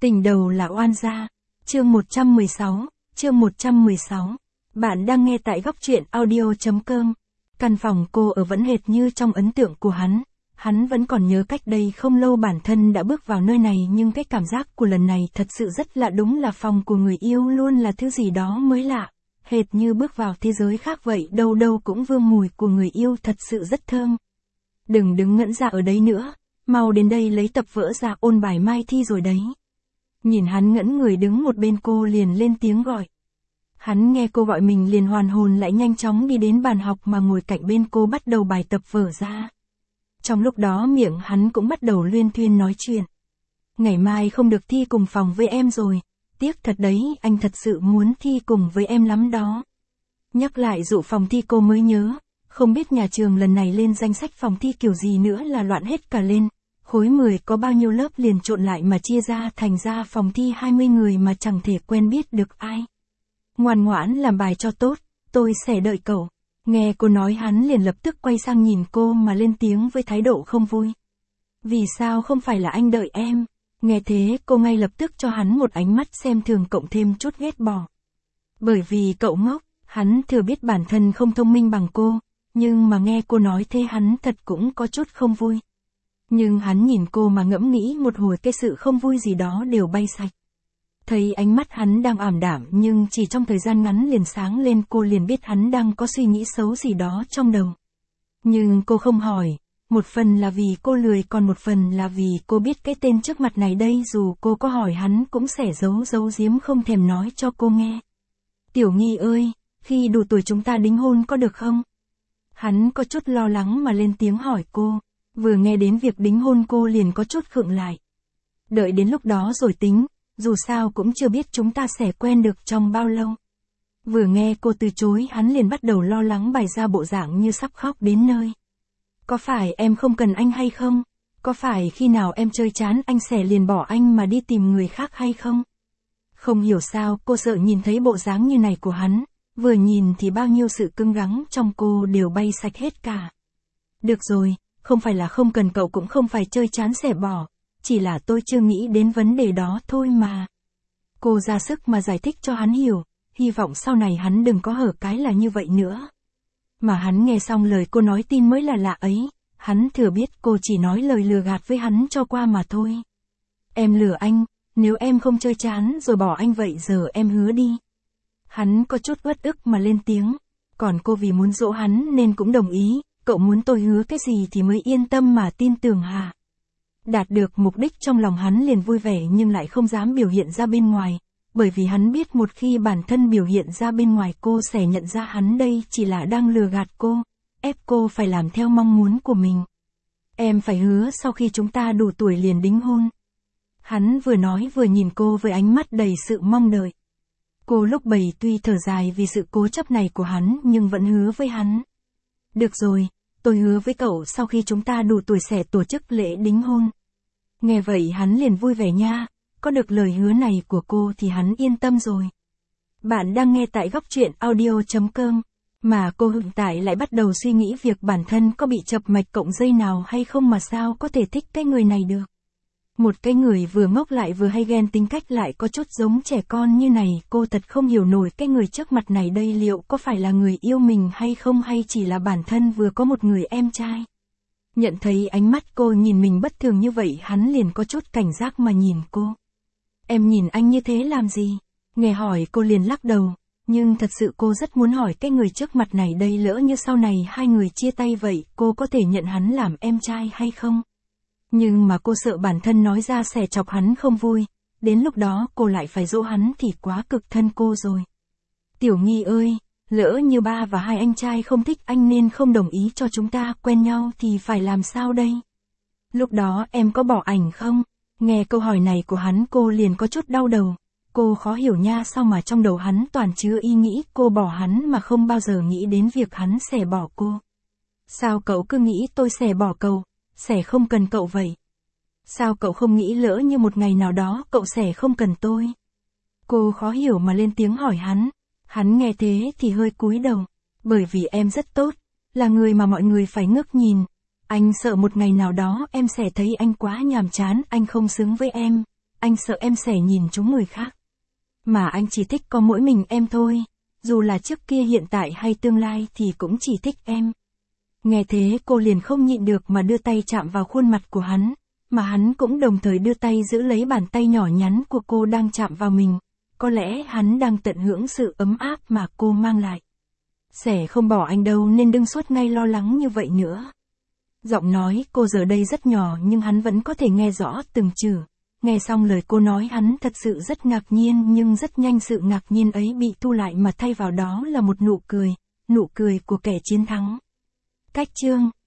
Tình đầu là oan gia. Chương 116, chương 116. Bạn đang nghe tại góc truyện audio.com. Căn phòng cô ở vẫn hệt như trong ấn tượng của hắn. Hắn vẫn còn nhớ cách đây không lâu bản thân đã bước vào nơi này, nhưng cái cảm giác của lần này thật sự rất lạ, đúng là phòng của người yêu luôn là thứ gì đó mới lạ. Hệt như bước vào thế giới khác vậy, đâu đâu cũng vương mùi của người yêu, thật sự rất thơm. Đừng đứng ngẩn ra ở đấy nữa, mau đến đây lấy tập vở ra ôn bài mai thi rồi đấy. Nhìn hắn ngẩn người đứng một bên, cô liền lên tiếng gọi. Hắn nghe cô gọi mình liền hoàn hồn lại, nhanh chóng đi đến bàn học mà ngồi cạnh bên cô, bắt đầu bài tập vở ra. Trong lúc đó miệng hắn cũng bắt đầu luyên thuyên nói chuyện. Ngày mai không được thi cùng phòng với em rồi, tiếc thật đấy, anh thật sự muốn thi cùng với em lắm đó. Nhắc lại dụ phòng thi cô mới nhớ, không biết nhà trường lần này lên danh sách phòng thi kiểu gì nữa là loạn hết cả lên. Khối 10 có bao nhiêu lớp liền trộn lại mà chia ra, thành ra phòng thi 20 người mà chẳng thể quen biết được ai. Ngoan ngoãn làm bài cho tốt, tôi sẽ đợi cậu. Nghe cô nói hắn liền lập tức quay sang nhìn cô mà lên tiếng với thái độ không vui. Vì sao không phải là anh đợi em? Nghe thế cô ngay lập tức cho hắn một ánh mắt xem thường cộng thêm chút ghét bỏ. Bởi vì cậu ngốc, hắn thừa biết bản thân không thông minh bằng cô, nhưng mà nghe cô nói thế hắn thật cũng có chút không vui. Nhưng hắn nhìn cô mà ngẫm nghĩ một hồi, cái sự không vui gì đó đều bay sạch. Thấy ánh mắt hắn đang ảm đạm nhưng chỉ trong thời gian ngắn liền sáng lên, cô liền biết hắn đang có suy nghĩ xấu gì đó trong đầu. Nhưng cô không hỏi, một phần là vì cô lười, còn một phần là vì cô biết cái tên trước mặt này đây dù cô có hỏi hắn cũng sẽ giấu giếm không thèm nói cho cô nghe. Tiểu Nghi ơi, khi đủ tuổi chúng ta đính hôn có được không? Hắn có chút lo lắng mà lên tiếng hỏi cô. Vừa nghe đến việc đính hôn cô liền có chút khựng lại. Đợi đến lúc đó rồi tính, dù sao cũng chưa biết chúng ta sẽ quen được trong bao lâu. Vừa nghe cô từ chối hắn liền bắt đầu lo lắng, bày ra bộ dạng như sắp khóc đến nơi. Có phải em không cần anh hay không? Có phải khi nào em chơi chán anh sẽ liền bỏ anh mà đi tìm người khác hay không? Không hiểu sao cô sợ nhìn thấy bộ dáng như này của hắn, vừa nhìn thì bao nhiêu sự cứng rắn trong cô đều bay sạch hết cả. Được rồi. Không phải là không cần cậu, cũng không phải chơi chán sẽ bỏ, chỉ là tôi chưa nghĩ đến vấn đề đó thôi mà. Cô ra sức mà giải thích cho hắn hiểu, hy vọng sau này hắn đừng có hở cái là như vậy nữa. Mà hắn nghe xong lời cô nói tin mới là lạ ấy, hắn thừa biết cô chỉ nói lời lừa gạt với hắn cho qua mà thôi. Em lừa anh, nếu em không chơi chán rồi bỏ anh vậy giờ em hứa đi. Hắn có chút uất ức mà lên tiếng, còn cô vì muốn dỗ hắn nên cũng đồng ý. Cậu muốn tôi hứa cái gì thì mới yên tâm mà tin tưởng hả? Đạt được mục đích trong lòng hắn liền vui vẻ nhưng lại không dám biểu hiện ra bên ngoài, bởi vì hắn biết một khi bản thân biểu hiện ra bên ngoài cô sẽ nhận ra hắn đây chỉ là đang lừa gạt cô, ép cô phải làm theo mong muốn của mình. Em phải hứa sau khi chúng ta đủ tuổi liền đính hôn. Hắn vừa nói vừa nhìn cô với ánh mắt đầy sự mong đợi. Cô lúc bấy tuy thở dài vì sự cố chấp này của hắn nhưng vẫn hứa với hắn. Được rồi, tôi hứa với cậu sau khi chúng ta đủ tuổi sẽ tổ chức lễ đính hôn. Nghe vậy hắn liền vui vẻ nha, có được lời hứa này của cô thì hắn yên tâm rồi. Bạn đang nghe tại góc truyện audio.com, mà cô hiện tại lại bắt đầu suy nghĩ việc bản thân có bị chập mạch cộng dây nào hay không mà sao có thể thích cái người này được. Một cái người vừa ngốc lại vừa hay ghen, tính cách lại có chút giống trẻ con như này, cô thật không hiểu nổi cái người trước mặt này đây liệu có phải là người yêu mình hay không, hay chỉ là bản thân vừa có một người em trai. Nhận thấy ánh mắt cô nhìn mình bất thường như vậy hắn liền có chút cảnh giác mà nhìn cô. Em nhìn anh như thế làm gì? Nghe hỏi cô liền lắc đầu, nhưng thật sự cô rất muốn hỏi cái người trước mặt này đây lỡ như sau này hai người chia tay vậy cô có thể nhận hắn làm em trai hay không? Nhưng mà cô sợ bản thân nói ra sẽ chọc hắn không vui, đến lúc đó cô lại phải dỗ hắn thì quá cực thân cô rồi. Tiểu Nghi ơi, lỡ như ba và hai anh trai không thích anh nên không đồng ý cho chúng ta quen nhau thì phải làm sao đây? Lúc đó em có bỏ ảnh không? Nghe câu hỏi này của hắn cô liền có chút đau đầu. Cô khó hiểu nha, sao mà trong đầu hắn toàn chứa ý nghĩ cô bỏ hắn mà không bao giờ nghĩ đến việc hắn sẽ bỏ cô. Sao cậu cứ nghĩ tôi sẽ bỏ cậu? Sẽ không cần cậu vậy. Sao cậu không nghĩ lỡ như một ngày nào đó cậu sẽ không cần tôi? Cô khó hiểu mà lên tiếng hỏi hắn. Hắn nghe thế thì hơi cúi đầu. Bởi vì em rất tốt, là người mà mọi người phải ngước nhìn. Anh sợ một ngày nào đó em sẽ thấy anh quá nhàm chán, anh không xứng với em. anh sợ em sẽ nhìn trúng người khác. Mà anh chỉ thích có mỗi mình em thôi, dù là trước kia hiện tại hay tương lai thì cũng chỉ thích em. Nghe thế cô liền không nhịn được mà đưa tay chạm vào khuôn mặt của hắn, mà hắn cũng đồng thời đưa tay giữ lấy bàn tay nhỏ nhắn của cô đang chạm vào mình. Có lẽ hắn đang tận hưởng sự ấm áp mà cô mang lại. Sẽ không bỏ anh đâu nên đừng suốt ngày lo lắng như vậy nữa. Giọng nói cô giờ đây rất nhỏ nhưng hắn vẫn có thể nghe rõ từng chữ. Nghe xong lời cô nói hắn thật sự rất ngạc nhiên, nhưng rất nhanh sự ngạc nhiên ấy bị thu lại mà thay vào đó là một nụ cười của kẻ chiến thắng. Cách chương